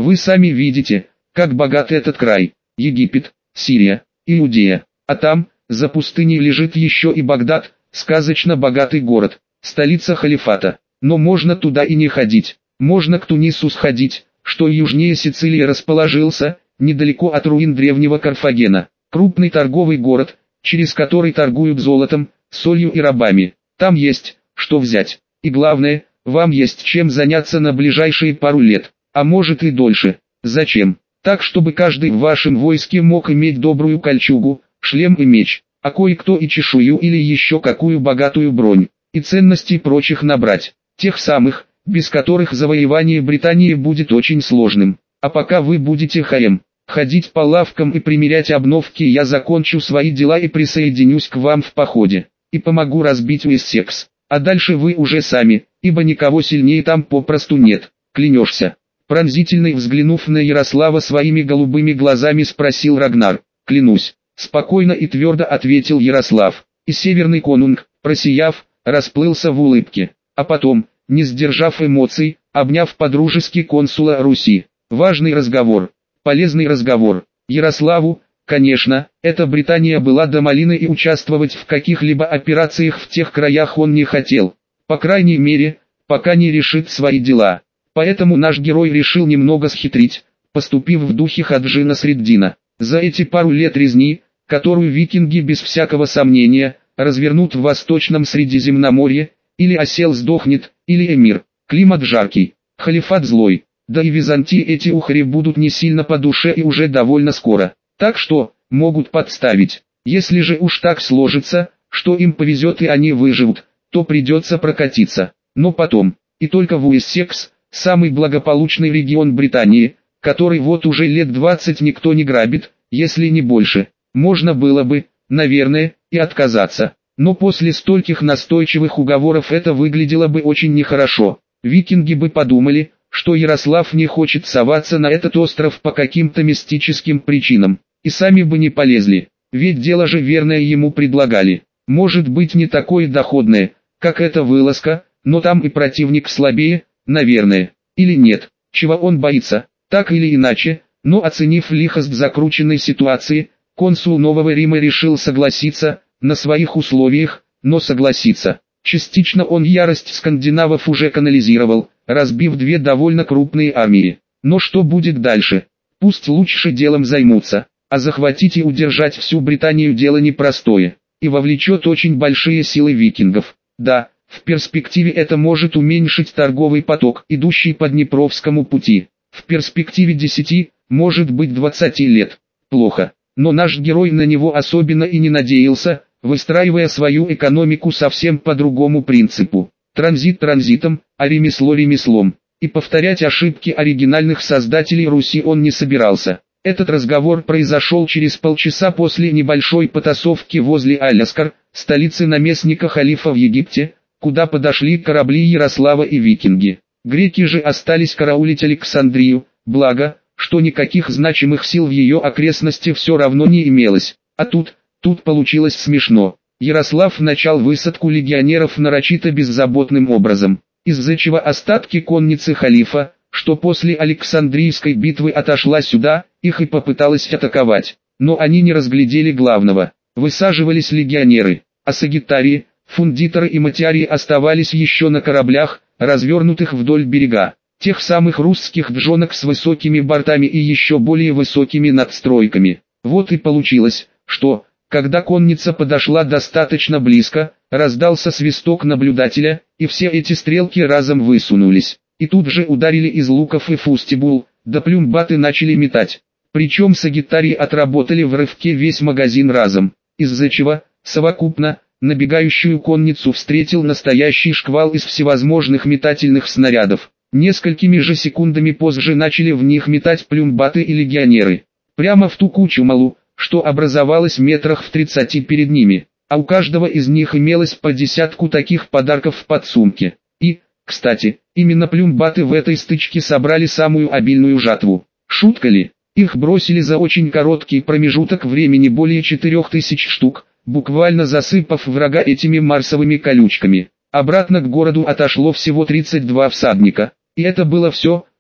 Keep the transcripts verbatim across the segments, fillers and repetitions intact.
Вы сами видите, как богат этот край. Египет, Сирия, Иудея. А там, за пустыней лежит еще и Багдад, сказочно богатый город, столица халифата. Но можно туда и не ходить. Можно к Тунису сходить, что южнее Сицилии расположился, недалеко от руин древнего Карфагена. Крупный торговый город, через который торгуют золотом, солью и рабами. Там есть, что взять. И главное, вам есть чем заняться на ближайшие пару лет, а может и дольше. Зачем? Так, чтобы каждый в вашем войске мог иметь добрую кольчугу, шлем и меч, а кое-кто и чешую или еще какую богатую бронь, и ценностей прочих набрать. Тех самых, без которых завоевание Британии будет очень сложным. А пока вы будете хаем, ходить по лавкам и примерять обновки, я закончу свои дела и присоединюсь к вам в походе. И помогу разбить Уэссекс. А дальше вы уже сами, ибо никого сильнее там попросту нет. Клянешься? Пронзительно взглянув на Ярослава своими голубыми глазами, спросил Рагнар. Клянусь. Спокойно и твердо ответил Ярослав. И северный конунг, просияв, расплылся в улыбке. А потом, не сдержав эмоций, обняв по-дружески консула Руси. Важный разговор. Полезный разговор. Ярославу, конечно, эта Британия была до малины, и участвовать в каких-либо операциях в тех краях он не хотел. По крайней мере, пока не решит свои дела. Поэтому наш герой решил немного схитрить, поступив в духе Хаджи Насреддина. За эти пару лет резни, которую викинги без всякого сомнения развернут в Восточном Средиземноморье, или осел сдохнет, или эмир. Климат жаркий, халифат злой, да и Византии эти ухари будут не сильно по душе и уже довольно скоро. Так что, могут подставить. Если же уж так сложится, что им повезет и они выживут, то придется прокатиться. Но потом, и только в Уэссекс, самый благополучный регион Британии, который вот уже лет двадцать никто не грабит, если не больше, можно было бы, наверное, и отказаться. Но после стольких настойчивых уговоров это выглядело бы очень нехорошо. Викинги бы подумали, что Ярослав не хочет соваться на этот остров по каким-то мистическим причинам, и сами бы не полезли, ведь дело же верное ему предлагали. Может быть, не такое доходное, как эта вылазка, но там и противник слабее, наверное, или нет, чего он боится, так или иначе, но оценив лихость закрученной ситуации, консул Нового Рима решил согласиться, на своих условиях, но согласиться. Частично он ярость скандинавов уже канализировал, разбив две довольно крупные армии. Но что будет дальше? Пусть лучше делом займутся, а захватить и удержать всю Британию дело непростое, и вовлечет очень большие силы викингов. Да, в перспективе это может уменьшить торговый поток, идущий по Днепровскому пути. В перспективе десяти, может быть двадцати лет. Плохо, но наш герой на него особенно и не надеялся, выстраивая свою экономику совсем по другому принципу. Транзит транзитом, а ремесло ремеслом. И повторять ошибки оригинальных создателей Руси он не собирался. Этот разговор произошел через полчаса после небольшой потасовки возле Аляскар, столицы наместника халифа в Египте, куда подошли корабли Ярослава и викинги. Греки же остались караулить Александрию, благо, что никаких значимых сил в ее окрестности все равно не имелось. А тут, тут получилось смешно. Ярослав начал высадку легионеров нарочито беззаботным образом, из-за чего остатки конницы халифа, что после Александрийской битвы отошла сюда, их и попыталась атаковать. Но они не разглядели главного. Высаживались легионеры, а сагитарии, фундиторы и матиарии оставались еще на кораблях, развернутых вдоль берега. Тех самых русских джонок с высокими бортами и еще более высокими надстройками. Вот и получилось, что, когда конница подошла достаточно близко, раздался свисток наблюдателя, и все эти стрелки разом высунулись. И тут же ударили из луков и фустибул, да плюмбаты начали метать. Причем сагитарии отработали в рывке весь магазин разом, из-за чего, совокупно, набегающую конницу встретил настоящий шквал из всевозможных метательных снарядов. Несколькими же секундами позже начали в них метать плюмбаты и легионеры. Прямо в ту кучу малу, что образовалось метрах в тридцати перед ними, а у каждого из них имелось по десятку таких подарков в подсумке. И, кстати, именно плюмбаты в этой стычке собрали самую обильную жатву. Шутка ли? Их бросили за очень короткий промежуток времени более четырех тысяч штук, буквально засыпав врага этими марсовыми колючками. Обратно к городу отошло всего тридцать два всадника. И это было все,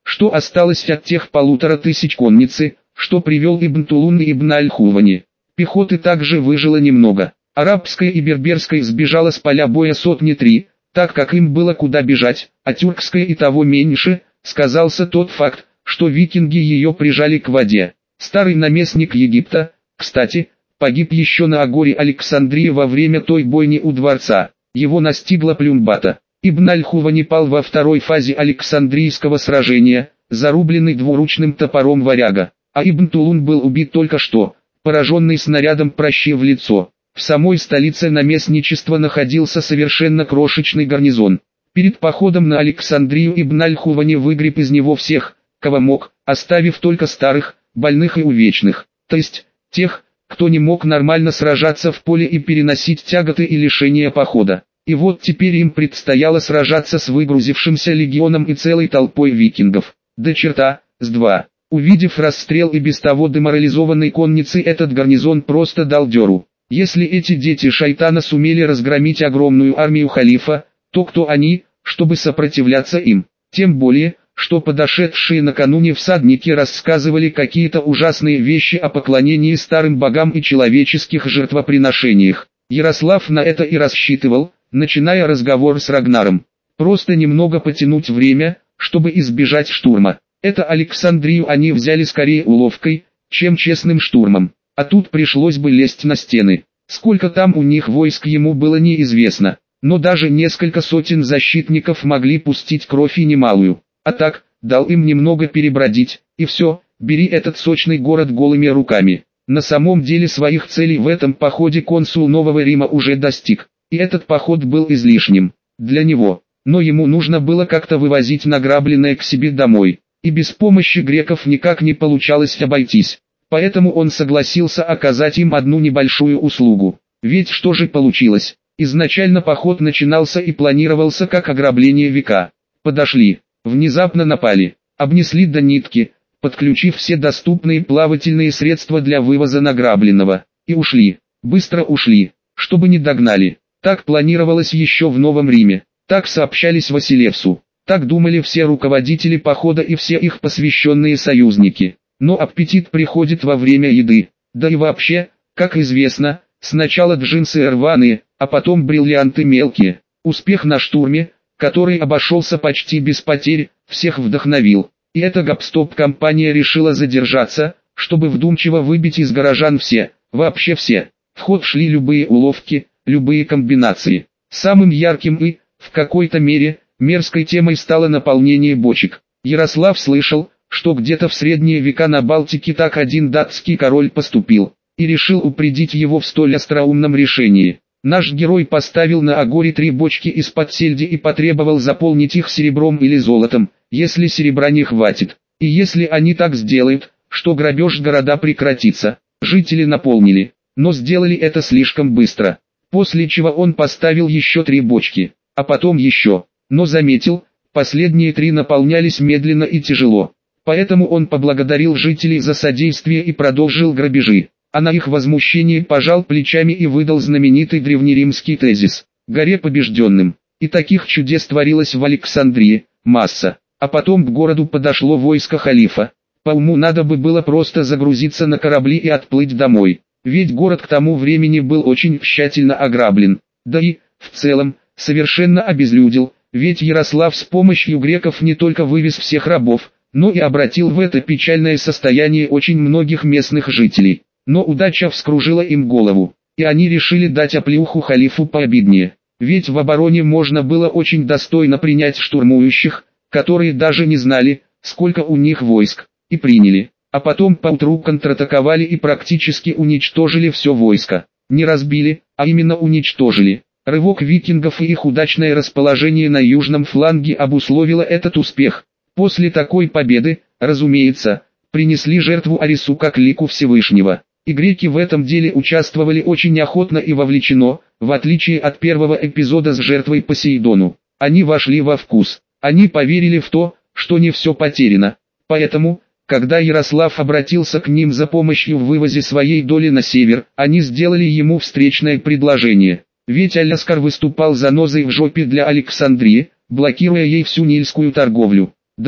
что осталось от тех полутора тысяч конницы, что привел Ибн Тулун и Ибн Аль-Хувани. Пехоты также выжило немного. Арабская и берберская сбежала с поля боя сотни три, так как им было куда бежать, а тюркская и того меньше, сказался тот факт, что викинги ее прижали к воде. Старый наместник Египта, кстати, погиб еще на Агоре Александрии во время той бойни у дворца. Его настигла Плюмбата. Ибн Аль-Хувани пал во второй фазе Александрийского сражения, зарубленный двуручным топором варяга, а Ибн Тулун был убит только что, пораженный снарядом пращи в лицо. В самой столице наместничества находился совершенно крошечный гарнизон. Перед походом на Александрию Ибн Аль-Хувани выгреб из него всех, кого мог, оставив только старых, больных и увечных, то есть тех, кто не мог нормально сражаться в поле и переносить тяготы и лишения похода. И вот теперь им предстояло сражаться с выгрузившимся легионом и целой толпой викингов. До черта, с два. Увидев расстрел и без того деморализованной конницы, этот гарнизон просто дал дёру. Если эти дети шайтана сумели разгромить огромную армию халифа, то кто они, чтобы сопротивляться им? Тем более, что подошедшие накануне всадники рассказывали какие-то ужасные вещи о поклонении старым богам и человеческих жертвоприношениях. Ярослав на это и рассчитывал, начиная разговор с Рагнаром. Просто немного потянуть время, чтобы избежать штурма. Это Александрию они взяли скорее уловкой, чем честным штурмом. А тут пришлось бы лезть на стены. Сколько там у них войск ему было неизвестно, но даже несколько сотен защитников могли пустить кровь и немалую. А так, дал им немного перебродить, и все, бери этот сочный город голыми руками. На самом деле своих целей в этом походе консул Нового Рима уже достиг, и этот поход был излишним для него, но ему нужно было как-то вывозить награбленное к себе домой, и без помощи греков никак не получалось обойтись. Поэтому он согласился оказать им одну небольшую услугу. Ведь что же получилось? Изначально поход начинался и планировался как ограбление века. Подошли, внезапно напали, обнесли до нитки, подключив все доступные плавательные средства для вывоза награбленного, и ушли, быстро ушли, чтобы не догнали. Так планировалось еще в Новом Риме, так сообщались Василевсу, так думали все руководители похода и все их посвященные союзники. Но аппетит приходит во время еды, да и вообще, как известно, сначала джинсы рваные, а потом бриллианты мелкие. Успех на штурме, который обошелся почти без потерь, всех вдохновил, и эта гоп-стоп-компания решила задержаться, чтобы вдумчиво выбить из горожан все, вообще все. В ход шли любые уловки, любые комбинации. Самым ярким и, в какой-то мере, мерзкой темой стало наполнение бочек. Ярослав слышал, что где-то в средние века на Балтике так один датский король поступил, и решил упредить его в столь остроумном решении. Наш герой поставил на Агоре три бочки из-под сельди и потребовал заполнить их серебром или золотом, если серебра не хватит. И если они так сделают, что грабеж города прекратится. Жители наполнили, но сделали это слишком быстро. После чего он поставил еще три бочки, а потом еще, но заметил, последние три наполнялись медленно и тяжело. Поэтому он поблагодарил жителей за содействие и продолжил грабежи, а на их возмущение пожал плечами и выдал знаменитый древнеримский тезис «Горе побежденным». И таких чудес творилось в Александрии, масса. А потом к городу подошло войско халифа. По уму надо бы было просто загрузиться на корабли и отплыть домой, ведь город к тому времени был очень тщательно ограблен, да и, в целом, совершенно обезлюдил, ведь Ярослав с помощью греков не только вывез всех рабов, но и обратил в это печальное состояние очень многих местных жителей. Но удача вскружила им голову, и они решили дать оплеуху халифу пообиднее, ведь в обороне можно было очень достойно принять штурмующих, которые даже не знали, сколько у них войск, и приняли, а потом поутру контратаковали и практически уничтожили все войско. Не разбили, а именно уничтожили. Рывок викингов и их удачное расположение на южном фланге обусловило этот успех. После такой победы, разумеется, принесли жертву Арису как лику Всевышнего, и греки в этом деле участвовали очень охотно и вовлечено, в отличие от первого эпизода с жертвой Посейдону. Они вошли во вкус, они поверили в то, что не все потеряно. Поэтому, когда Ярослав обратился к ним за помощью в вывозе своей доли на север, они сделали ему встречное предложение. Ведь Аляскар выступал занозой в жопе для Александрии, блокируя ей всю нильскую торговлю. Да-да,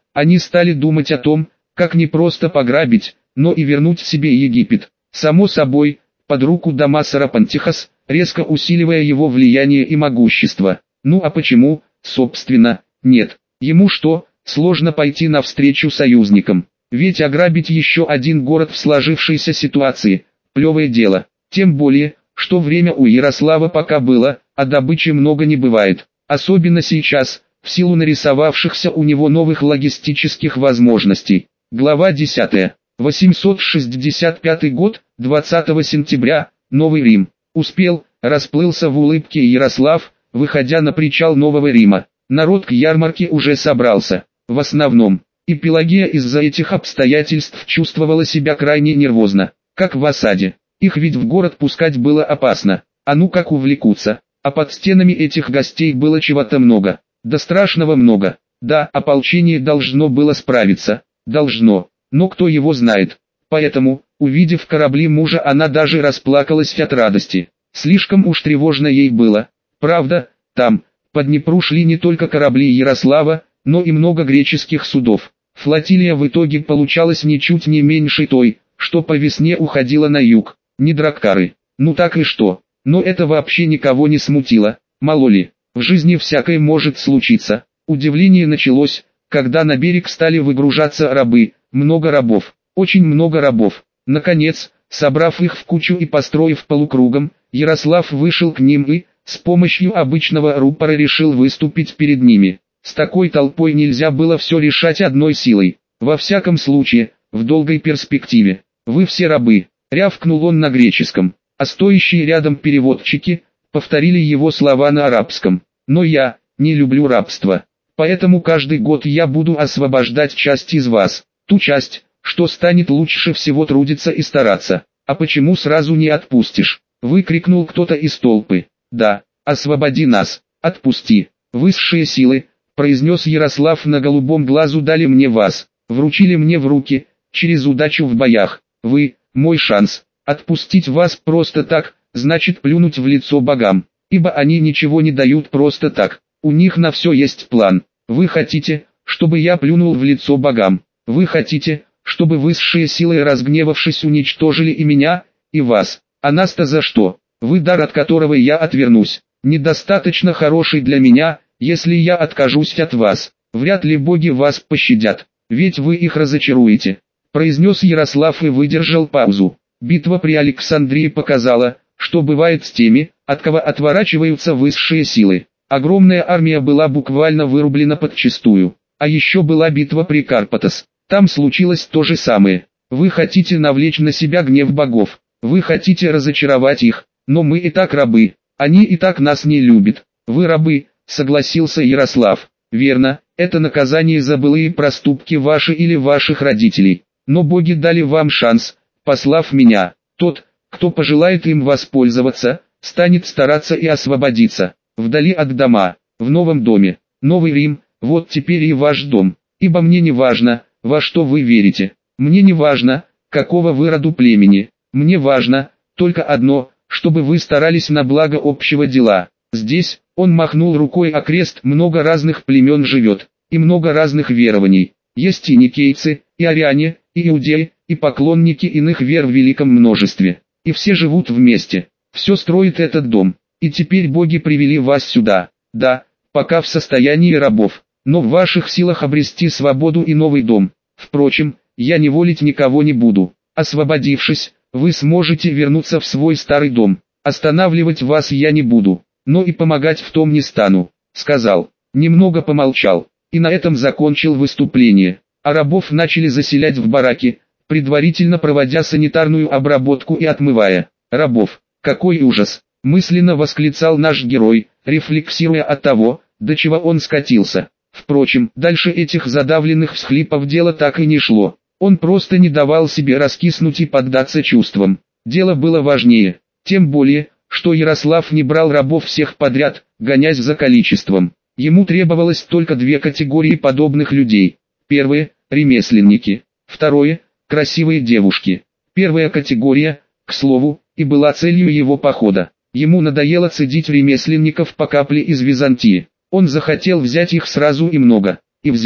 Они стали думать о том, как не просто пограбить, но и вернуть себе Египет. Само собой, под руку Дамасара Пантихас, резко усиливая его влияние и могущество. Ну а почему, собственно, нет? Ему что, сложно пойти навстречу союзникам? Ведь ограбить еще один город в сложившейся ситуации – плевое дело. Тем более, что время у Ярослава пока было, а добычи много не бывает. Особенно сейчас, в силу нарисовавшихся у него новых логистических возможностей. Глава десятая. восемьсот шестьдесят пятый год, двадцатого сентября, Новый Рим. Успел, расплылся в улыбке Ярослав, выходя на причал Нового Рима. Народ к ярмарке уже собрался. В основном. И Пелагея из-за этих обстоятельств чувствовала себя крайне нервозно, как в осаде. Их ведь в город пускать было опасно. А ну как увлекутся. А под стенами этих гостей было чего-то много. Да страшного много. Да, ополчение должно было справиться. Должно. Но кто его знает. Поэтому, увидев корабли мужа, она даже расплакалась от радости. Слишком уж тревожно ей было. Правда, там, по Днепру шли не только корабли Ярослава, но и много греческих судов. Флотилия в итоге получалась ничуть не меньше той, что по весне уходила на юг. Не драккары. Ну так и что? Но это вообще никого не смутило. Мало ли, в жизни всякое может случиться. Удивление началось, когда на берег стали выгружаться рабы. Много рабов. Очень много рабов. Наконец, собрав их в кучу и построив полукругом, Ярослав вышел к ним и, с помощью обычного рупора, решил выступить перед ними. С такой толпой нельзя было все решать одной силой. Во всяком случае, в долгой перспективе. Вы все рабы, рявкнул он на греческом, а стоящие рядом переводчики повторили его слова на арабском. Но я не люблю рабство. Поэтому каждый год я буду освобождать часть из вас. Ту часть, что станет лучше всего трудиться и стараться. А почему сразу не отпустишь? Выкрикнул кто-то из толпы. Да, освободи нас, отпусти. Высшие силы, произнес Ярослав, на голубом глазу дали мне вас, вручили мне в руки, через удачу в боях. Вы, мой шанс. Отпустить вас просто так, значит плюнуть в лицо богам, ибо они ничего не дают просто так. У них на все есть план. Вы хотите, чтобы я плюнул в лицо богам? Вы хотите, чтобы высшие силы, разгневавшись, уничтожили и меня, и вас? А нас-то за что? Вы дар, от которого я отвернусь, недостаточно хороший для меня. Если я откажусь от вас, вряд ли боги вас пощадят, ведь вы их разочаруете, произнес Ярослав и выдержал паузу. Битва при Александрии показала, что бывает с теми, от кого отворачиваются высшие силы. Огромная армия была буквально вырублена подчистую. А еще была битва при Карпатос. Там случилось то же самое. Вы хотите навлечь на себя гнев богов. Вы хотите разочаровать их, но мы и так рабы. Они и так нас не любят. Вы рабы, согласился Ярослав. Верно, это наказание за былые проступки ваши или ваших родителей. Но боги дали вам шанс, послав меня. Тот, кто пожелает им воспользоваться, станет стараться и освободиться. Вдали от дома, в новом доме. Новый Рим, вот теперь и ваш дом. Ибо мне не важно, во что вы верите. Мне не важно, какого вы роду племени. Мне важно только одно, чтобы вы старались на благо общего дела. Здесь, он махнул рукой окрест, много разных племен живет, и много разных верований. Есть и никейцы, и ариане, и иудеи, и поклонники иных вер в великом множестве. И все живут вместе. Все строит этот дом. И теперь боги привели вас сюда. Да, пока в состоянии рабов, но в ваших силах обрести свободу и новый дом. Впрочем, я не волить никого не буду. Освободившись, вы сможете вернуться в свой старый дом. Останавливать вас я не буду, но и помогать в том не стану, сказал. Немного помолчал, и на этом закончил выступление. А рабов начали заселять в бараки, предварительно проводя санитарную обработку и отмывая. Рабов, какой ужас! Мысленно восклицал наш герой, рефлексируя от того, до чего он скатился. Впрочем, дальше этих задавленных всхлипов дело так и не шло. Он просто не давал себе раскиснуть и поддаться чувствам. Дело было важнее. Тем более, что Ярослав не брал рабов всех подряд, гонясь за количеством. Ему требовалось только две категории подобных людей. Первое – ремесленники. Второе – красивые девушки. Первая категория, к слову, и была целью его похода. Ему надоело цедить ремесленников по капле из Византии. Он захотел взять их сразу и много. И взял.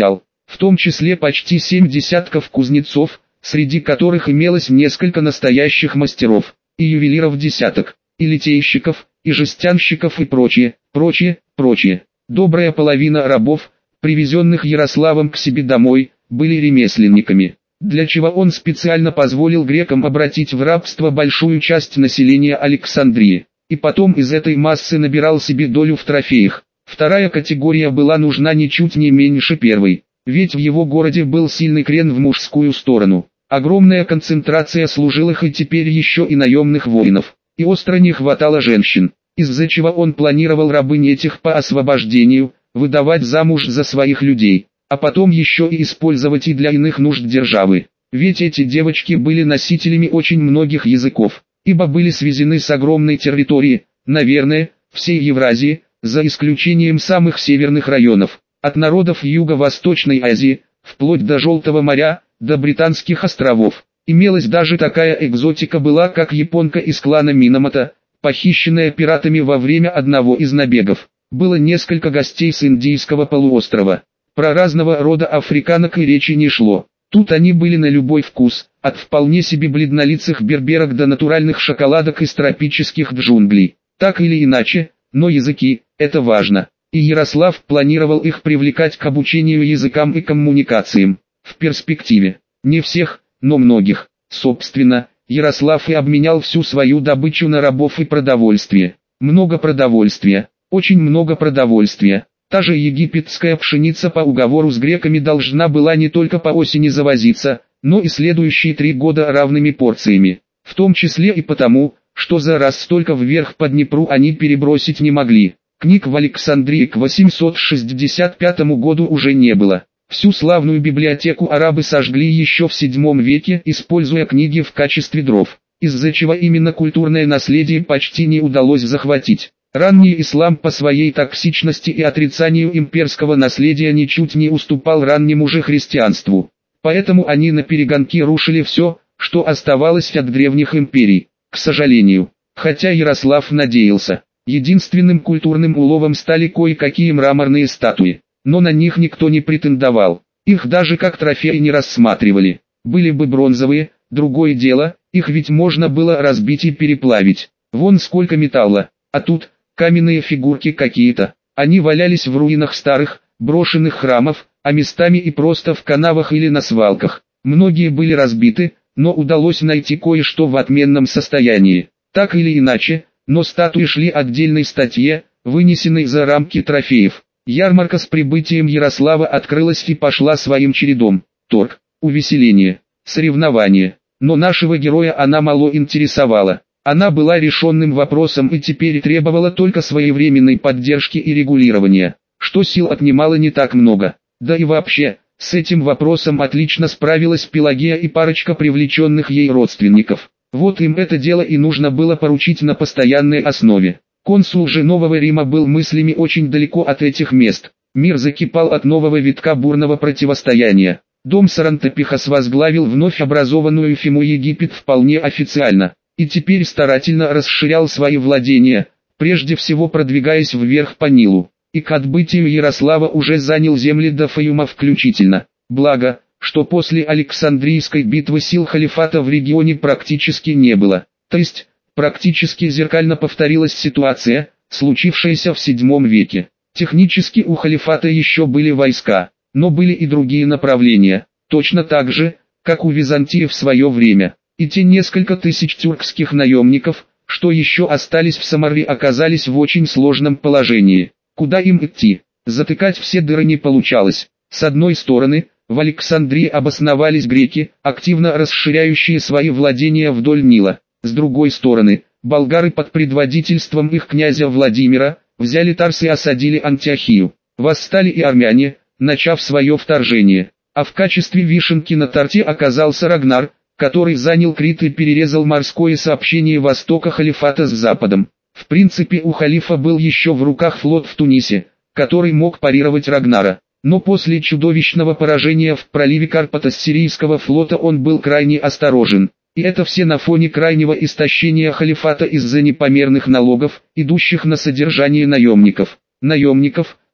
в том числе почти семь десятков кузнецов, среди которых имелось несколько настоящих мастеров, и ювелиров десяток, и литейщиков, и жестянщиков и прочее, прочее, прочее. Добрая половина рабов, привезенных Ярославом к себе домой, были ремесленниками, для чего он специально позволил грекам обратить в рабство большую часть населения Александрии, и потом из этой массы набирал себе долю в трофеях. Вторая категория была нужна ничуть не меньше первой, ведь в его городе был сильный крен в мужскую сторону, огромная концентрация служилых и теперь еще и наемных воинов, и остро не хватало женщин, из-за чего он планировал рабынь этих по освобождению, выдавать замуж за своих людей, а потом еще и использовать и для иных нужд державы. Ведь эти девочки были носителями очень многих языков, ибо были связаны с огромной территорией, наверное, всей Евразии, за исключением самых северных районов, от народов Юго-Восточной Азии, вплоть до Желтого моря, до Британских островов. Имелась даже такая экзотика была, как японка из клана Минамото, похищенная пиратами во время одного из набегов. Было несколько гостей с Индийского полуострова. Про разного рода африканок и речи не шло. Тут они были на любой вкус, от вполне себе бледнолицых берберок до натуральных шоколадок из тропических джунглей. Так или иначе, но языки – это важно. И Ярослав планировал их привлекать к обучению языкам и коммуникациям. В перспективе. Не всех, но многих. Собственно, Ярослав и обменял всю свою добычу на рабов и продовольствие. Много продовольствия. Очень много продовольствия. Та же египетская пшеница по уговору с греками должна была не только по осени завозиться, но и следующие три года равными порциями. В том числе и потому, что за раз столько вверх по Днепру они перебросить не могли. Книг в Александрии к восемьсот шестьдесят пятому году уже не было. Всю славную библиотеку арабы сожгли еще в седьмом веке, используя книги в качестве дров, из-за чего именно культурное наследие почти не удалось захватить. Ранний ислам по своей токсичности и отрицанию имперского наследия ничуть не уступал раннему же христианству. Поэтому они наперегонки рушили все, что оставалось от древних империй. К сожалению, хотя Ярослав надеялся, единственным культурным уловом стали кое-какие мраморные статуи, но на них никто не претендовал, их даже как трофеи не рассматривали. Были бы бронзовые, другое дело, их ведь можно было разбить и переплавить. Вон сколько металла, а тут каменные фигурки какие-то. Они валялись в руинах старых, брошенных храмов, а местами и просто в канавах или на свалках. Многие были разбиты, но удалось найти кое-что в отменном состоянии. Так или иначе, но статуи шли отдельной статье, вынесенной за рамки трофеев. Ярмарка с прибытием Ярослава открылась и пошла своим чередом. Торг, увеселение, соревнования. Но нашего героя она мало интересовала. Она была решенным вопросом и теперь требовала только своевременной поддержки и регулирования, что сил отнимало не так много. Да и вообще, с этим вопросом отлично справилась Пелагея и парочка привлеченных ей родственников. Вот им это дело и нужно было поручить на постоянной основе. Консул же Нового Рима был мыслями очень далеко от этих мест. Мир закипал от нового витка бурного противостояния. Дом Сарантопихос возглавил вновь образованную Эфиму Египет вполне официально, и теперь старательно расширял свои владения, прежде всего продвигаясь вверх по Нилу, и к отбытию Ярослава уже занял земли до Фаюма включительно. Благо, что после Александрийской битвы сил халифата в регионе практически не было, то есть, практически зеркально повторилась ситуация, случившаяся в седьмом веке. Технически у халифата еще были войска, но были и другие направления, точно так же, как у Византии в свое время. И те несколько тысяч тюркских наемников, что еще остались в Самарре, оказались в очень сложном положении. Куда им идти? Затыкать все дыры не получалось. С одной стороны, в Александрии обосновались греки, активно расширяющие свои владения вдоль Нила. С другой стороны, болгары под предводительством их князя Владимира, взяли Тарс и осадили Антиохию. Восстали и армяне, начав свое вторжение. А в качестве вишенки на торте оказался Рагнар, который занял Крит и перерезал морское сообщение востока халифата с западом. В принципе, у халифа был еще в руках флот в Тунисе, который мог парировать Рагнара. Но после чудовищного поражения в проливе Карпата сирийского флота он был крайне осторожен. И это все на фоне крайнего истощения халифата из-за непомерных налогов, идущих на содержание наемников. Наемников,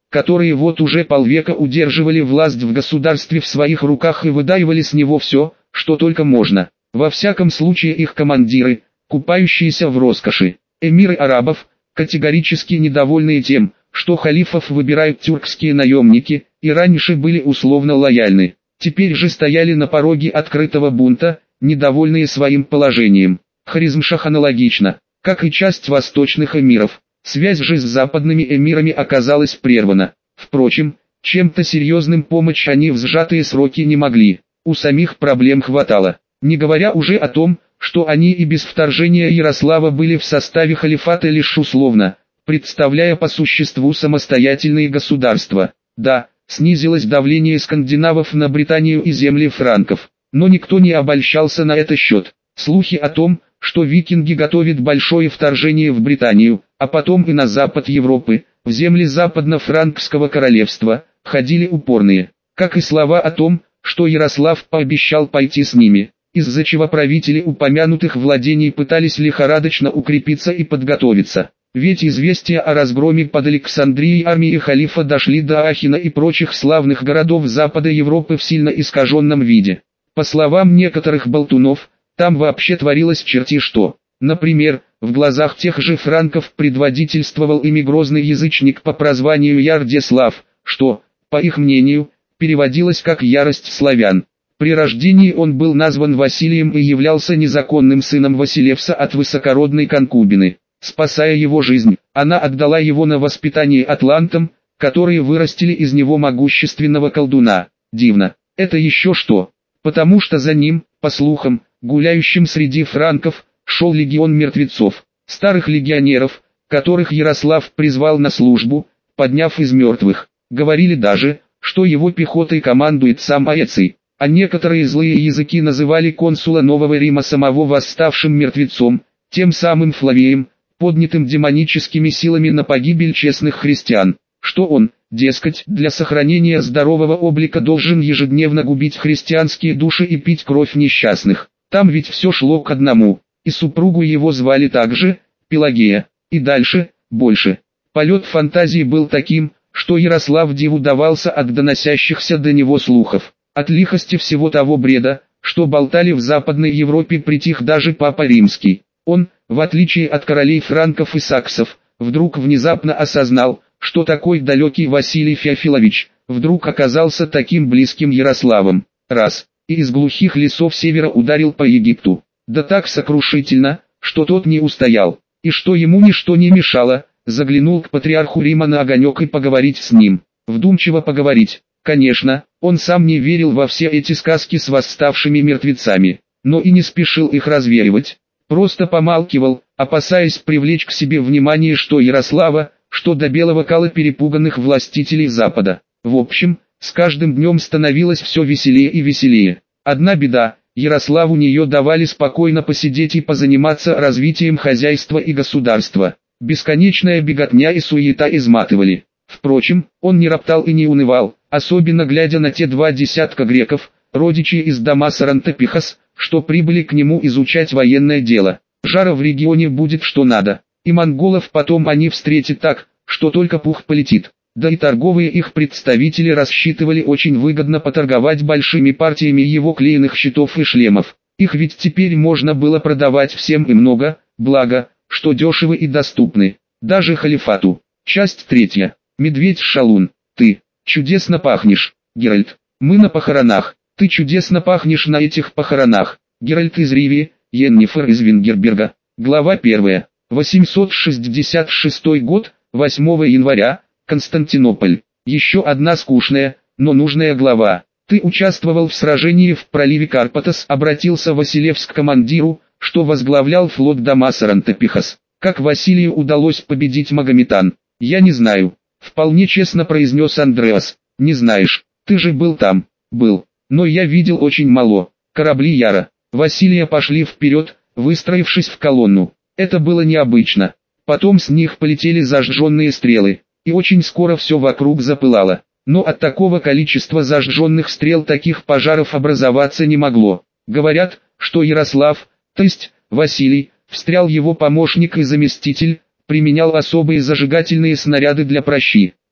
которые вот уже полвека удерживали власть в государстве в своих руках и выдаивали с него все, что только можно. Во всяком случае их командиры, купающиеся в роскоши, эмиры арабов, категорически недовольные тем, что халифов выбирают тюркские наемники, и раньше были условно лояльны, теперь же стояли на пороге открытого бунта, недовольные своим положением. Хорезмшах аналогично, как и часть восточных эмиров, связь же с западными эмирами оказалась прервана. Впрочем, чем-то серьезным помочь они в сжатые сроки не могли, у самих проблем хватало, не говоря уже о том, что они и без вторжения Ярослава были в составе халифата лишь условно, представляя по существу самостоятельные государства. Да, снизилось давление скандинавов на Британию и земли франков, но никто не обольщался на этот счет. Слухи о том, что викинги готовят большое вторжение в Британию, а потом и на запад Европы, в земли западно-франкского королевства, ходили упорные, как и слова о том, что Ярослав пообещал пойти с ними, из-за чего правители упомянутых владений пытались лихорадочно укрепиться и подготовиться. Ведь известия о разгроме под Александрией армии халифа дошли до Ахина и прочих славных городов Запада Европы в сильно искаженном виде. По словам некоторых болтунов, там вообще творилось черти что. Например, в глазах тех же франков предводительствовал ими грозный язычник по прозванию Ярдеслав, что, по их мнению, переводилось как «ярость славян». При рождении он был назван Василием и являлся незаконным сыном Василевса от высокородной конкубины. Спасая его жизнь, она отдала его на воспитание атлантам, которые вырастили из него могущественного колдуна. Дивно. Это еще что? Потому что за ним, по слухам, гуляющим среди франков, шел легион мертвецов, старых легионеров, которых Ярослав призвал на службу, подняв из мертвых. Говорили даже, что его пехотой командует сам Аэций, а некоторые злые языки называли консула Нового Рима самого восставшим мертвецом, тем самым Флавием, поднятым демоническими силами на погибель честных христиан, что он, дескать, для сохранения здорового облика должен ежедневно губить христианские души и пить кровь несчастных. Там ведь все шло к одному, и супругу его звали также Пелагея, и дальше, больше. Полет фантазии был таким, что Ярослав диву давался от доносящихся до него слухов. От лихости всего того бреда, что болтали в Западной Европе, притих даже Папа Римский. Он, в отличие от королей франков и саксов, вдруг внезапно осознал, что такой далекий Василий Феофилович, вдруг оказался таким близким Ярославом. Раз, и из глухих лесов севера ударил по Египту. Да так сокрушительно, что тот не устоял, и что ему ничто не мешало, заглянул к патриарху Рима на огонек и поговорить с ним. Вдумчиво поговорить. Конечно, он сам не верил во все эти сказки с восставшими мертвецами, но и не спешил их развеивать, просто помалкивал, опасаясь привлечь к себе внимание что Ярослава, что до белого кала перепуганных властителей Запада. В общем, с каждым днем становилось все веселее и веселее. Одна беда, Ярославу нее давали спокойно посидеть и позаниматься развитием хозяйства и государства. Бесконечная беготня и суета изматывали. Впрочем, он не роптал и не унывал, особенно глядя на те два десятка греков, родичи из Дамаса Рантепихас, что прибыли к нему изучать военное дело. Жара в регионе будет что надо, и монголов потом они встретят так, что только пух полетит. Да и торговые их представители рассчитывали очень выгодно поторговать большими партиями его клееных щитов и шлемов. Их ведь теперь можно было продавать всем и много, благо, что дешевы и доступны, даже халифату. Часть третья. Медведь-шалун. Ты чудесно пахнешь, Геральт. Мы на похоронах. Ты чудесно пахнешь на этих похоронах. Геральт из Ривии, Йеннифер из Вингерберга. Глава первая. восемьсот шестьдесят шестой год, восьмого января, Константинополь. Еще одна скучная, но нужная глава. Ты участвовал в сражении в проливе Карпатос, обратился Василевс к командиру, что возглавлял флот Дамаса Рантепихас. Как Василию удалось победить Магометан? Я не знаю. Вполне честно произнес Андреас. Не знаешь, ты же был там. Был. Но я видел очень мало. Корабли Яра, Василия пошли вперед, выстроившись в колонну. Это было необычно. Потом с них полетели зажженные стрелы, и очень скоро все вокруг запылало. Но от такого количества зажженных стрел таких пожаров образоваться не могло. Говорят, что Ярослав, то есть Василий, встрял его помощник и заместитель, применял особые зажигательные снаряды для пращи.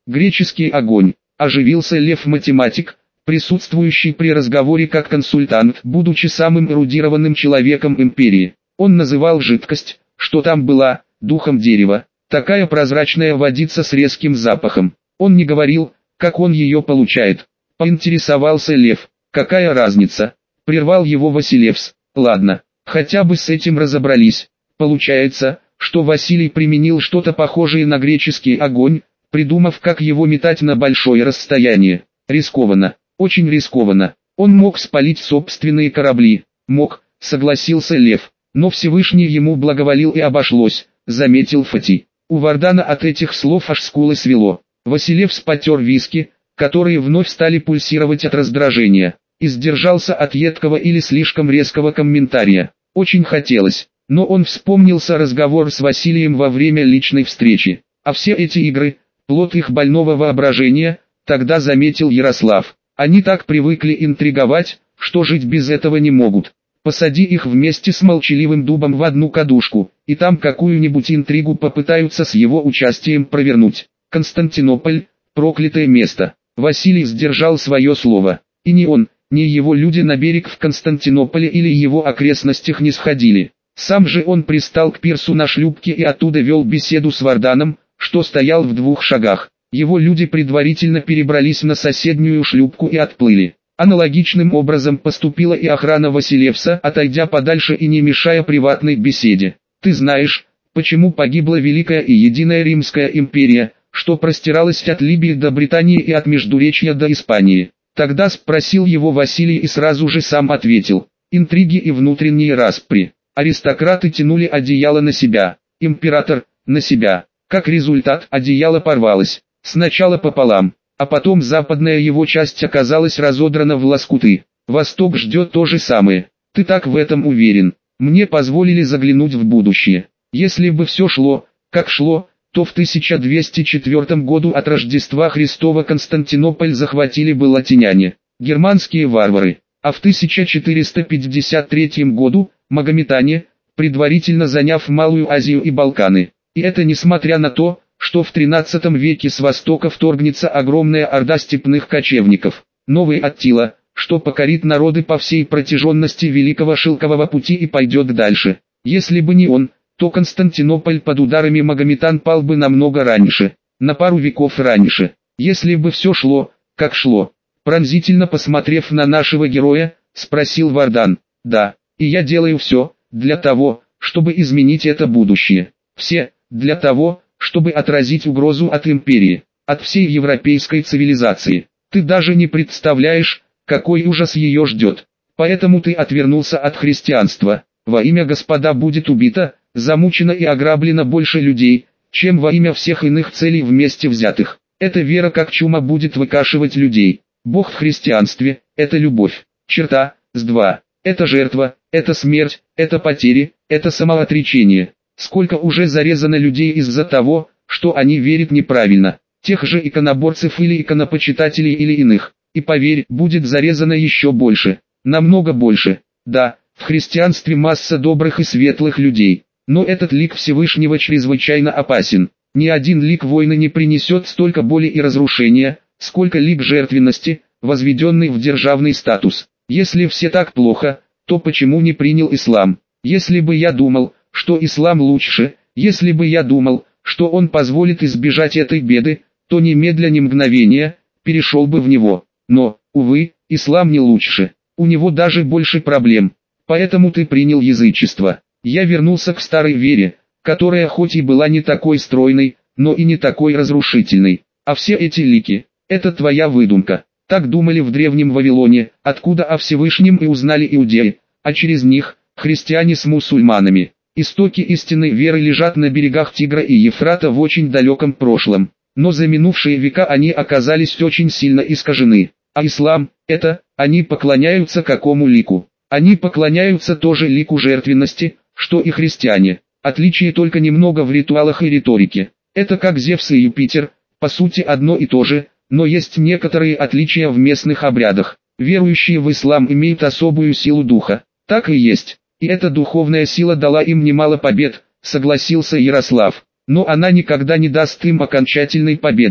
Греческий огонь. Оживился Лев-математик, присутствующий при разговоре как консультант, будучи самым эрудированным человеком империи. Он называл жидкость, что там была, духом дерева, такая прозрачная водица с резким запахом. Он не говорил, как он ее получает. Поинтересовался Лев. Какая разница? Прервал его Василевс. Ладно, хотя бы с этим разобрались. Получается, что Василий применил что-то похожее на греческий огонь, придумав, как его метать на большое расстояние. Рискованно, очень рискованно. Он мог спалить собственные корабли. Мог, согласился Лев. Но Всевышний ему благоволил и обошлось, заметил Фати. У Вардана от этих слов аж скулы свело. Василевс потер виски, которые вновь стали пульсировать от раздражения, и сдержался от едкого или слишком резкого комментария. Очень хотелось, но он вспомнился разговор с Василием во время личной встречи. А все эти игры – плод их больного воображения, тогда заметил Ярослав. Они так привыкли интриговать, что жить без этого не могут. Посади их вместе с молчаливым дубом в одну кадушку, и там какую-нибудь интригу попытаются с его участием провернуть. Константинополь – проклятое место. Василий сдержал свое слово. И ни он, ни его люди на берег в Константинополе или его окрестностях не сходили. Сам же он пристал к пирсу на шлюпке и оттуда вел беседу с Варданом, что стоял в двух шагах. Его люди предварительно перебрались на соседнюю шлюпку и отплыли. Аналогичным образом поступила и охрана Василевса, отойдя подальше и не мешая приватной беседе. «Ты знаешь, почему погибла Великая и Единая Римская империя, что простиралась от Либии до Британии и от Междуречья до Испании?» Тогда спросил его Василий и сразу же сам ответил. Интриги и внутренние распри. Аристократы тянули одеяло на себя, император – на себя. Как результат, одеяло порвалось, сначала пополам, а потом западная его часть оказалась разодрана в лоскуты. Восток ждет то же самое. Ты так в этом уверен? Мне позволили заглянуть в будущее. Если бы все шло, как шло, то в тысяча двести четвёртом году от Рождества Христова Константинополь захватили бы латиняне, германские варвары, а в тысяча четыреста пятьдесят третьем году – магометане, предварительно заняв Малую Азию и Балканы. И это несмотря на то, что в тринадцатом веке с востока вторгнется огромная орда степных кочевников. Новый Аттила, что покорит народы по всей протяженности Великого Шелкового пути и пойдет дальше. Если бы не он, то Константинополь под ударами магометан пал бы намного раньше, на пару веков раньше. Если бы все шло, как шло. Пронзительно посмотрев на нашего героя, спросил Вардан. Да, и я делаю все, для того, чтобы изменить это будущее. Все, для того, чтобы отразить угрозу от империи, от всей европейской цивилизации. Ты даже не представляешь, какой ужас ее ждет. Поэтому ты отвернулся от христианства. Во имя Господа будет убито, замучено и ограблено больше людей, чем во имя всех иных целей вместе взятых. Эта вера как чума будет выкашивать людей. Бог в христианстве – это любовь. Черта, с два. Это жертва, это смерть, это потери, это самоотречение. Сколько уже зарезано людей из-за того, что они верят неправильно. Тех же иконоборцев или иконопочитателей или иных. И поверь, будет зарезано еще больше. Намного больше. Да, в христианстве масса добрых и светлых людей. Но этот лик Всевышнего чрезвычайно опасен. Ни один лик войны не принесет столько боли и разрушения, сколько лик жертвенности, возведенный в державный статус. Если все так плохо, то почему не принял ислам? Если бы я думал, что ислам лучше, если бы я думал, что он позволит избежать этой беды, то немедля ни мгновения, перешел бы в него. Но, увы, ислам не лучше, у него даже больше проблем. Поэтому ты принял язычество. Я вернулся к старой вере, которая хоть и была не такой стройной, но и не такой разрушительной. А все эти лики – это твоя выдумка. Так думали в древнем Вавилоне, откуда о Всевышнем и узнали иудеи, а через них – христиане с мусульманами. Истоки истинной веры лежат на берегах Тигра и Ефрата в очень далеком прошлом. Но за минувшие века они оказались очень сильно искажены. А ислам – это, они поклоняются какому лику? Они поклоняются тоже лику жертвенности, что и христиане. Отличие только немного в ритуалах и риторике. Это как Зевс и Юпитер, по сути одно и то же, но есть некоторые отличия в местных обрядах. Верующие в ислам имеют особую силу духа. Так и есть. И эта духовная сила дала им немало побед, согласился Ярослав. Но она никогда не даст им окончательной победы.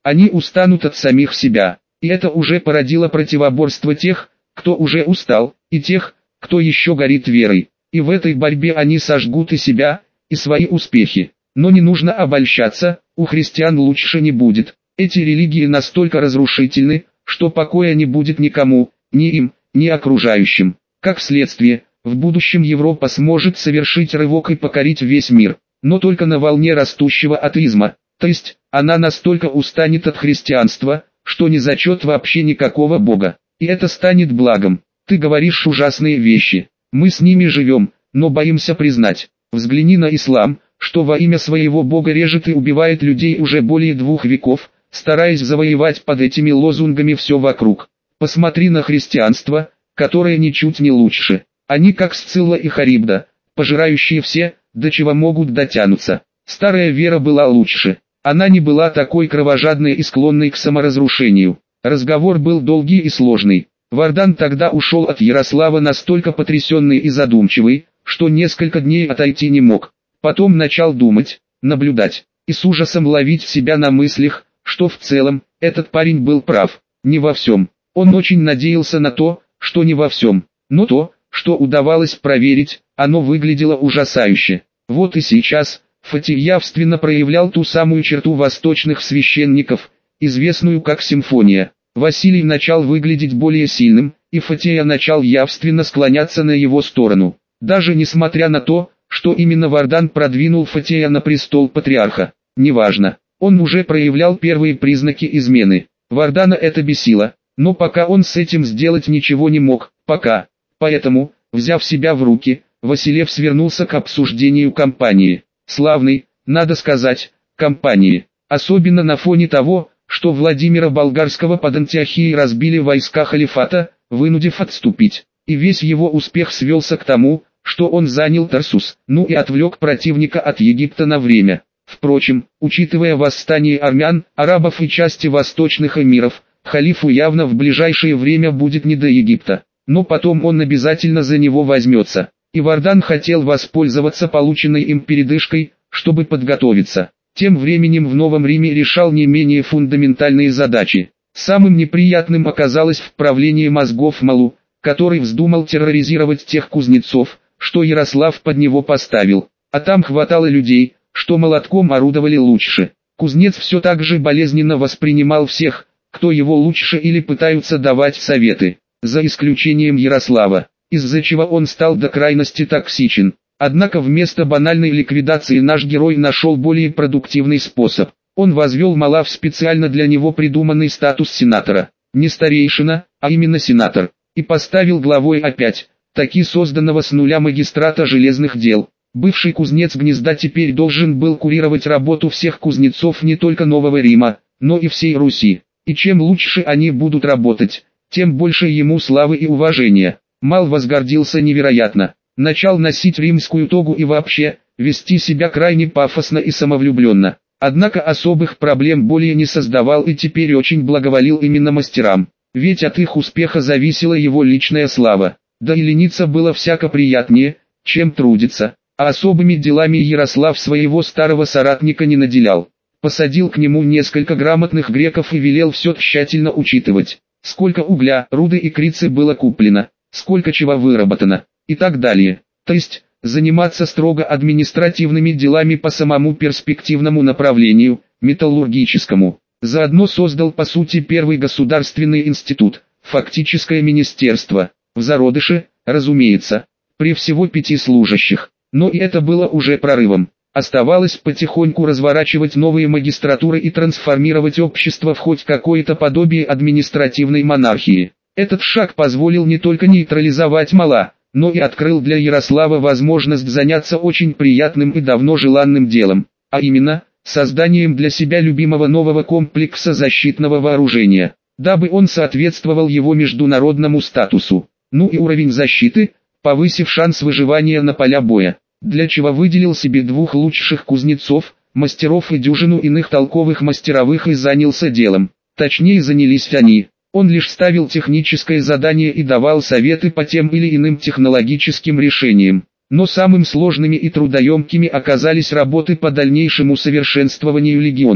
они устанут от самих себя. И это уже породило противоборство тех, кто уже устал, и тех, кто еще горит верой. И в этой борьбе они сожгут и себя, и свои успехи. Но не нужно обольщаться, у христиан лучше не будет. Эти религии настолько разрушительны, что покоя не будет никому, ни им, ни окружающим. Как следствие, в будущем Европа сможет совершить рывок и покорить весь мир, но только на волне растущего атеизма. То есть, она настолько устанет от христианства, что не зачет вообще никакого Бога. И это станет благом. Ты говоришь ужасные вещи. Мы с ними живем, но боимся признать. Взгляни на ислам, что во имя своего Бога режет и убивает людей уже более двух веков, стараясь завоевать под этими лозунгами все вокруг. Посмотри на христианство, которое ничуть не лучше. Они как Сцилла и Харибда, пожирающие все, до чего могут дотянуться. Старая вера была лучше. Она не была такой кровожадной и склонной к саморазрушению. Разговор был долгий и сложный. Вардан тогда ушел от Ярослава настолько потрясенный и задумчивый, что несколько дней отойти не мог. Потом начал думать, наблюдать, и с ужасом ловить себя на мыслях, что в целом, этот парень был прав, не во всем. Он очень надеялся на то, что не во всем, но то, что удавалось проверить, оно выглядело ужасающе. Вот и сейчас, Фати явственно проявлял ту самую черту восточных священников, известную как симфония. Василий начал выглядеть более сильным, и Фатия начал явственно склоняться на его сторону. Даже несмотря на то, что именно Вардан продвинул Фатия на престол патриарха. Неважно, он уже проявлял первые признаки измены. Вардана это бесило, но пока он с этим сделать ничего не мог, пока. Поэтому, взяв себя в руки, Василев свернулся к обсуждению кампании. Славной, надо сказать, кампании. Особенно на фоне того, что Владимира Болгарского под Антиохией разбили войска халифата, вынудив отступить. И весь его успех свелся к тому, что он занял Тарсус, ну и отвлек противника от Египта на время. Впрочем, учитывая восстание армян, арабов и части восточных эмиров, халифу явно в ближайшее время будет не до Египта. Но потом он обязательно за него возьмется. И Вардан хотел воспользоваться полученной им передышкой, чтобы подготовиться. Тем временем в Новом Риме решал не менее фундаментальные задачи. Самым неприятным оказалось вправление мозгов Малу, который вздумал терроризировать тех кузнецов, что Ярослав под него поставил. А там хватало людей, что молотком орудовали лучше. Кузнец все так же болезненно воспринимал всех, кто его лучше или пытаются давать советы, за исключением Ярослава, из-за чего он стал до крайности токсичен. Однако вместо банальной ликвидации наш герой нашел более продуктивный способ. Он возвел Мала в специально для него придуманный статус сенатора. Не старейшина, а именно сенатор. И поставил главой опять, таки созданного с нуля магистрата железных дел. Бывший кузнец Гнезда теперь должен был курировать работу всех кузнецов не только Нового Рима, но и всей Руси. И чем лучше они будут работать, тем больше ему славы и уважения. Мал возгордился невероятно. Начал носить римскую тогу и вообще, вести себя крайне пафосно и самовлюбленно. Однако особых проблем более не создавал и теперь очень благоволил именно мастерам. Ведь от их успеха зависела его личная слава. Да и лениться было всяко приятнее, чем трудиться. А особыми делами Ярослав своего старого соратника не наделял. Посадил к нему несколько грамотных греков и велел все тщательно учитывать. Сколько угля, руды и крицы было куплено, сколько чего выработано, и так далее. То есть, заниматься строго административными делами по самому перспективному направлению, металлургическому. Заодно создал по сути первый государственный институт, фактическое министерство, в зародыше, разумеется, при всего пяти служащих. Но и это было уже прорывом. Оставалось потихоньку разворачивать новые магистратуры и трансформировать общество в хоть какое-то подобие административной монархии. Этот шаг позволил не только нейтрализовать Мала, но и открыл для Ярослава возможность заняться очень приятным и давно желанным делом, а именно, созданием для себя любимого нового комплекса защитного вооружения, дабы он соответствовал его международному статусу, ну и уровень защиты, повысив шанс выживания на поля боя, для чего выделил себе двух лучших кузнецов, мастеров и дюжину иных толковых мастеровых и занялся делом. Точнее занялись они. Он лишь ставил техническое задание и давал советы по тем или иным технологическим решениям. Но самым сложными и трудоемкими оказались работы по дальнейшему совершенствованию легиона.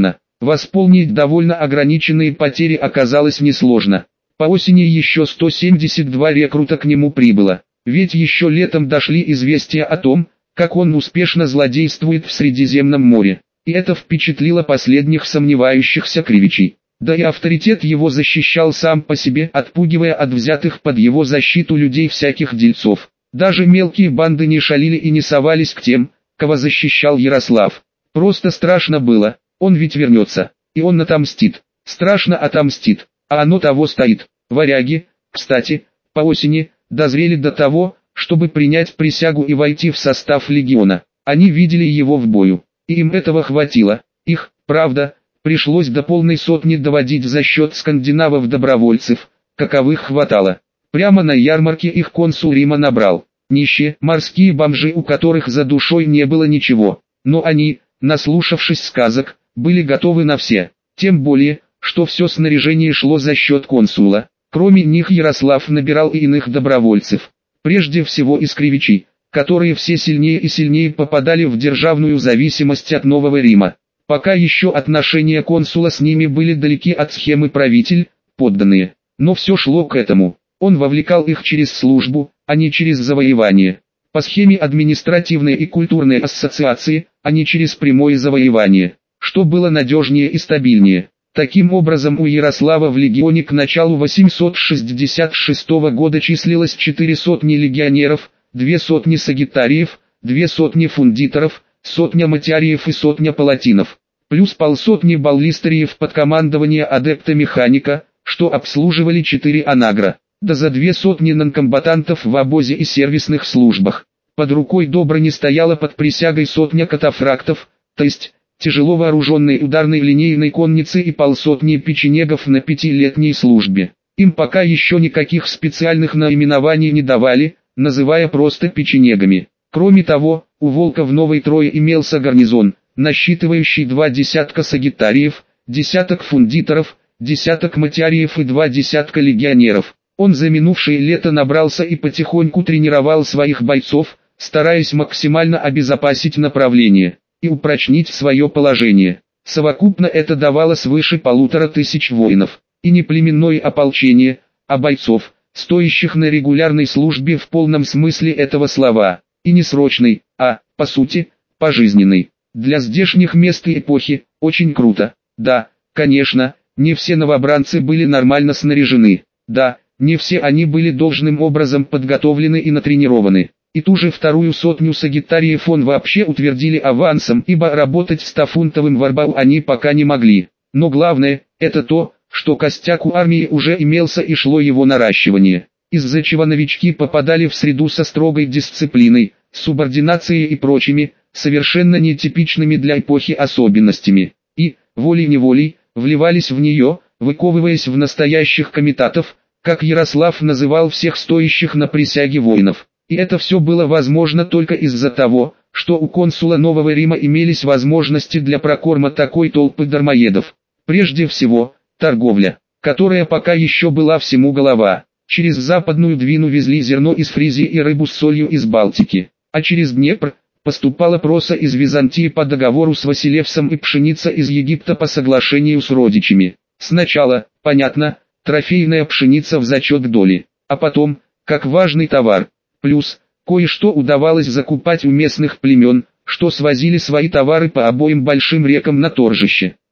Восполнить довольно ограниченные потери оказалось несложно. По осени еще сто семьдесят два рекрута к нему прибыло. Ведь еще летом дошли известия о том, как он успешно злодействует в Средиземном море. И это впечатлило последних сомневающихся кривичей. Да и авторитет его защищал сам по себе, отпугивая от взятых под его защиту людей всяких дельцов. Даже мелкие банды не шалили и не совались к тем, кого защищал Ярослав. Просто страшно было, он ведь вернется, и он отомстит. Страшно отомстит, а оно того стоит. Варяги, кстати, по осени, дозрели до того, чтобы принять присягу и войти в состав легиона. Они видели его в бою, и им этого хватило. Их, правда, пришлось до полной сотни доводить за счет скандинавов-добровольцев, каковых хватало. Прямо на ярмарке их консул Рима набрал. Нищие, морские бомжи, у которых за душой не было ничего. Но они, наслушавшись сказок, были готовы на все. Тем более, что все снаряжение шло за счет консула. Кроме них Ярослав набирал и иных добровольцев. Прежде всего из кривичей, которые все сильнее и сильнее попадали в державную зависимость от Нового Рима. Пока еще отношения консула с ними были далеки от схемы правитель, подданные. Но все шло к этому. Он вовлекал их через службу, а не через завоевание. По схеме административной и культурной ассоциации, а не через прямое завоевание. Что было надежнее и стабильнее. Таким образом, у Ярослава в легионе к началу восемьсот шестьдесят шестого года числилось четыре сотни легионеров, две сотни сагитариев, две сотни фундиторов, сотня матиариев и сотня палатинов, плюс полсотни баллистариев под командование адепта-механика, что обслуживали четыре анагра, да за две сотни нонкомбатантов в обозе и сервисных службах. Под рукой Добрыни стояла под присягой сотня катафрактов, то есть тяжело вооруженной ударной линейной конницы и полсотни печенегов на пятилетней службе. Им пока еще никаких специальных наименований не давали, называя просто печенегами. Кроме того, у Волка в Новой Трое имелся гарнизон, насчитывающий два десятка сагитариев, десяток фундиторов, десяток матиариев и два десятка легионеров. Он за минувшее лето набрался и потихоньку тренировал своих бойцов, стараясь максимально обезопасить направление и упрочнить свое положение. Совокупно это давало свыше полутора тысяч воинов, и не племенное ополчение, а бойцов, стоящих на регулярной службе в полном смысле этого слова, и не срочной, а, по сути, пожизненной. Для здешних мест и эпохи, очень круто. Да, конечно, не все новобранцы были нормально снаряжены. Да, не все они были должным образом подготовлены и натренированы. И ту же вторую сотню сагитариев он вообще утвердили авансом, ибо работать в стофунтовым варбау они пока не могли. Но главное, это то, что костяк у армии уже имелся и шло его наращивание, из-за чего новички попадали в среду со строгой дисциплиной, субординацией и прочими, совершенно нетипичными для эпохи особенностями, и, волей-неволей, вливались в нее, выковываясь в настоящих комитатов, как Ярослав называл всех стоящих на присяге воинов. И это все было возможно только из-за того, что у консула Нового Рима имелись возможности для прокорма такой толпы дармоедов. Прежде всего, торговля, которая пока еще была всему голова. Через Западную Двину везли зерно из Фризии и рыбу с солью из Балтики, а через Днепр поступала проса из Византии по договору с Василевсом и пшеница из Египта по соглашению с родичами. Сначала, понятно, трофейная пшеница в зачет доли, а потом, как важный товар. Плюс, кое-что удавалось закупать у местных племен, что свозили свои товары по обоим большим рекам на торжище.